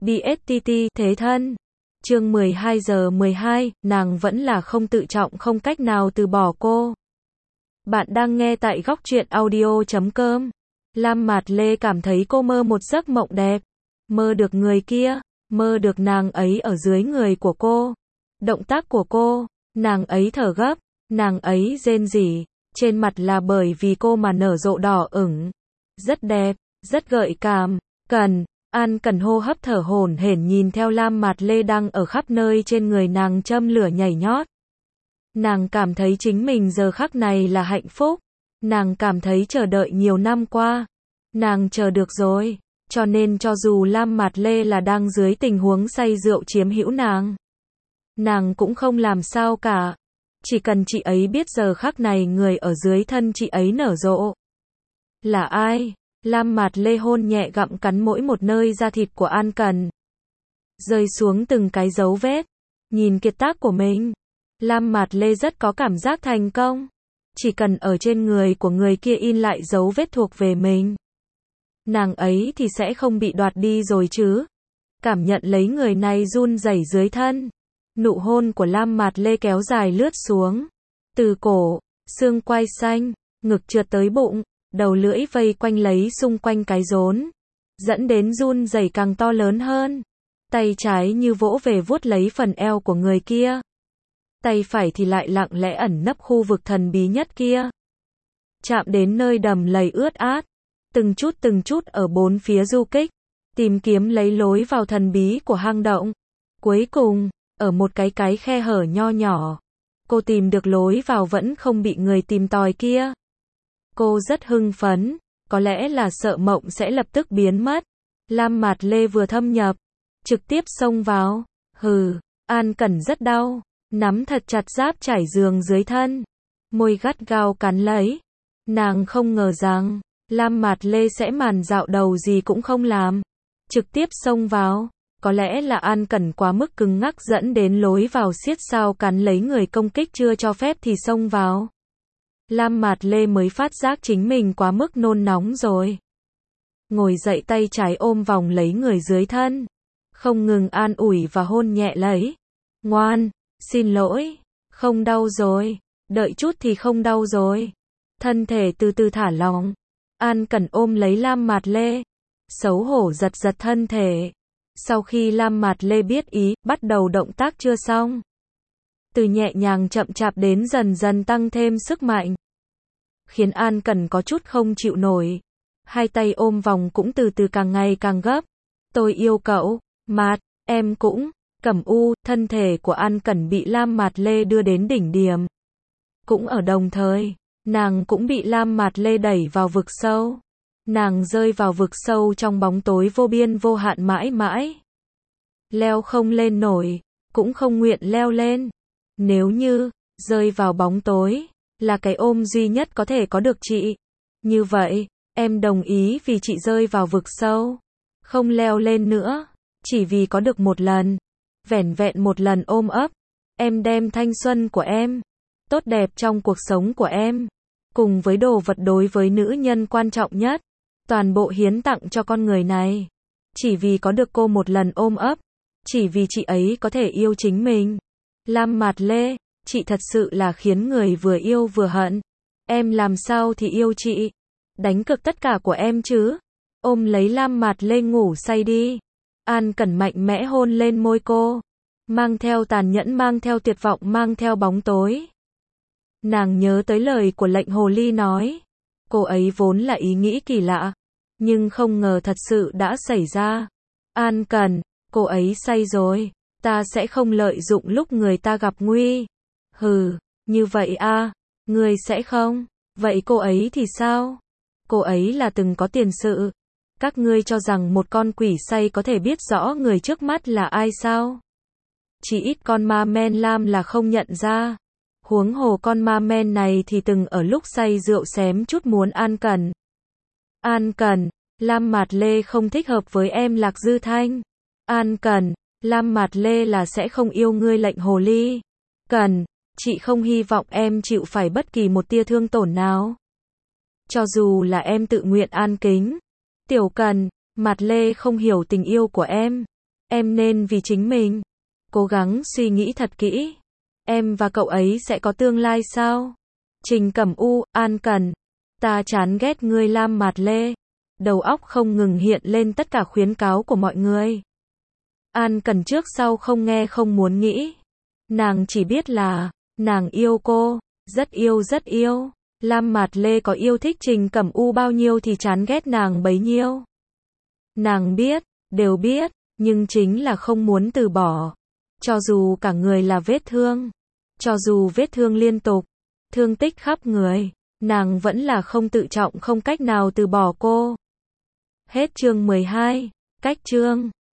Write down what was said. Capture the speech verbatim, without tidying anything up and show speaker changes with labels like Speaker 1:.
Speaker 1: đê ét tê tê, thế thân. Chương mười hai giờ mười hai, nàng vẫn là không tự trọng, không cách nào từ bỏ cô. Bạn đang nghe tại góc truyện audio chấm com. Lam Mạt Lê cảm thấy cô mơ một giấc mộng đẹp. Mơ được người kia, mơ được nàng ấy ở dưới người của cô. Động tác của cô, nàng ấy thở gấp, nàng ấy rên rỉ, trên mặt là bởi vì cô mà nở rộ đỏ ửng. Rất đẹp, rất gợi cảm. Cần, An Cần hô hấp thở hổn hển nhìn theo Lam Mạt Lê đang ở khắp nơi trên người nàng châm lửa nhảy nhót. Nàng cảm thấy chính mình giờ khắc này là hạnh phúc. Nàng cảm thấy chờ đợi nhiều năm qua. Nàng chờ được rồi. Cho nên cho dù Lam Mạt Lê là đang dưới tình huống say rượu chiếm hữu nàng, nàng cũng không làm sao cả. Chỉ cần chị ấy biết giờ khắc này người ở dưới thân chị ấy nở rộ là ai. Lam Mạt Lê hôn nhẹ gặm cắn mỗi một nơi da thịt của An Cần, rơi xuống từng cái dấu vết. Nhìn kiệt tác của mình, Lam Mạt Lê rất có cảm giác thành công. Chỉ cần ở trên người của người kia in lại dấu vết thuộc về mình, nàng ấy thì sẽ không bị đoạt đi rồi chứ. Cảm nhận lấy người này run rẩy dưới thân. Nụ hôn của Lam Mạt Lê kéo dài lướt xuống. Từ cổ, xương quai xanh, ngực trượt tới bụng, đầu lưỡi vây quanh lấy xung quanh cái rốn, dẫn đến run rẩy càng to lớn hơn. Tay trái như vỗ về vuốt lấy phần eo của người kia. Tay phải thì lại lặng lẽ ẩn nấp khu vực thần bí nhất kia. Chạm đến nơi đầm lầy ướt át. Từng chút từng chút ở bốn phía du kích. Tìm kiếm lấy lối vào thần bí của hang động. Cuối cùng, ở một cái cái khe hở nho nhỏ, cô tìm được lối vào vẫn không bị người tìm tòi kia. Cô rất hưng phấn, có lẽ là sợ mộng sẽ lập tức biến mất. Lam Mạt Lê vừa thâm nhập, trực tiếp xông vào. Hừ, An Cần rất đau, nắm thật chặt giáp trải giường dưới thân, môi gắt gao cắn lấy. Nàng không ngờ rằng Lam Mạt Lê sẽ màn dạo đầu gì cũng không làm, trực tiếp xông vào. Có lẽ là An Cần quá mức cứng ngắc dẫn đến lối vào siết sao cắn lấy người công kích chưa cho phép thì xông vào. Lam Mạt Lê mới phát giác chính mình quá mức nôn nóng rồi. Ngồi dậy tay trái ôm vòng lấy người dưới thân, không ngừng an ủi và hôn nhẹ lấy. Ngoan, xin lỗi, không đau rồi, đợi chút thì không đau rồi. Thân thể từ từ thả lỏng. An Cần ôm lấy Lam Mạt Lê, xấu hổ giật giật thân thể. Sau khi Lam Mạt Lê biết ý, bắt đầu động tác chưa xong. Từ nhẹ nhàng chậm chạp đến dần dần tăng thêm sức mạnh, khiến An Cần có chút không chịu nổi. Hai tay ôm vòng cũng từ từ càng ngày càng gấp. Tôi yêu cậu, Mạt, em cũng, Cẩm U, thân thể của An Cần bị Lam Mạt Lê đưa đến đỉnh điểm. Cũng ở đồng thời, nàng cũng bị Lam Mạt Lê đẩy vào vực sâu. Nàng rơi vào vực sâu trong bóng tối vô biên vô hạn mãi mãi. Leo không lên nổi, cũng không nguyện leo lên. Nếu như, rơi vào bóng tối, là cái ôm duy nhất có thể có được chị. Như vậy, em đồng ý vì chị rơi vào vực sâu. Không leo lên nữa, chỉ vì có được một lần. Vẻn vẹn một lần ôm ấp. Em đem thanh xuân của em, tốt đẹp trong cuộc sống của em, cùng với đồ vật đối với nữ nhân quan trọng nhất, toàn bộ hiến tặng cho con người này. Chỉ vì có được cô một lần ôm ấp. Chỉ vì chị ấy có thể yêu chính mình. Lam Mạt Lê, chị thật sự là khiến người vừa yêu vừa hận. Em làm sao thì yêu chị? Đánh cược tất cả của em chứ? Ôm lấy Lam Mạt Lê ngủ say đi. An Cần mạnh mẽ hôn lên môi cô. Mang theo tàn nhẫn, mang theo tuyệt vọng, mang theo bóng tối. Nàng nhớ tới lời của lệnh hồ ly nói. Cô ấy vốn là ý nghĩ kỳ lạ, nhưng không ngờ thật sự đã xảy ra. An Cần, cô ấy say rồi. Ta sẽ không lợi dụng lúc người ta gặp nguy. Hừ, như vậy à, người sẽ không. Vậy cô ấy thì sao? Cô ấy là từng có tiền sự. Các ngươi cho rằng một con quỷ say có thể biết rõ người trước mắt là ai sao? Chỉ ít con ma men Lam là không nhận ra. Huống hồ con ma men này thì từng ở lúc say rượu xém chút muốn An Cần. An Cần, Lam Mạt Lê không thích hợp với em Lạc Dư Thanh. An Cần, Lam Mạt Lê là sẽ không yêu ngươi lệnh hồ ly. Cần, chị không hy vọng em chịu phải bất kỳ một tia thương tổn nào. Cho dù là em tự nguyện an kính. Tiểu Cần, Mạt Lê không hiểu tình yêu của em. Em nên vì chính mình cố gắng suy nghĩ thật kỹ. Em và cậu ấy sẽ có tương lai sao? Trình Cẩm U, An Cần. Ta chán ghét ngươi Lam Mạt Lê. Đầu óc không ngừng hiện lên tất cả khuyến cáo của mọi người. An Cần trước sau không nghe không muốn nghĩ. Nàng chỉ biết là, nàng yêu cô, rất yêu rất yêu. Lam Mạt Lê có yêu thích Trình Cẩm U bao nhiêu thì chán ghét nàng bấy nhiêu. Nàng biết, đều biết, nhưng chính là không muốn từ bỏ. Cho dù cả người là vết thương, cho dù vết thương liên tục, thương tích khắp người, nàng vẫn là không tự trọng không cách nào từ bỏ cô. Hết chương mười hai, cách chương.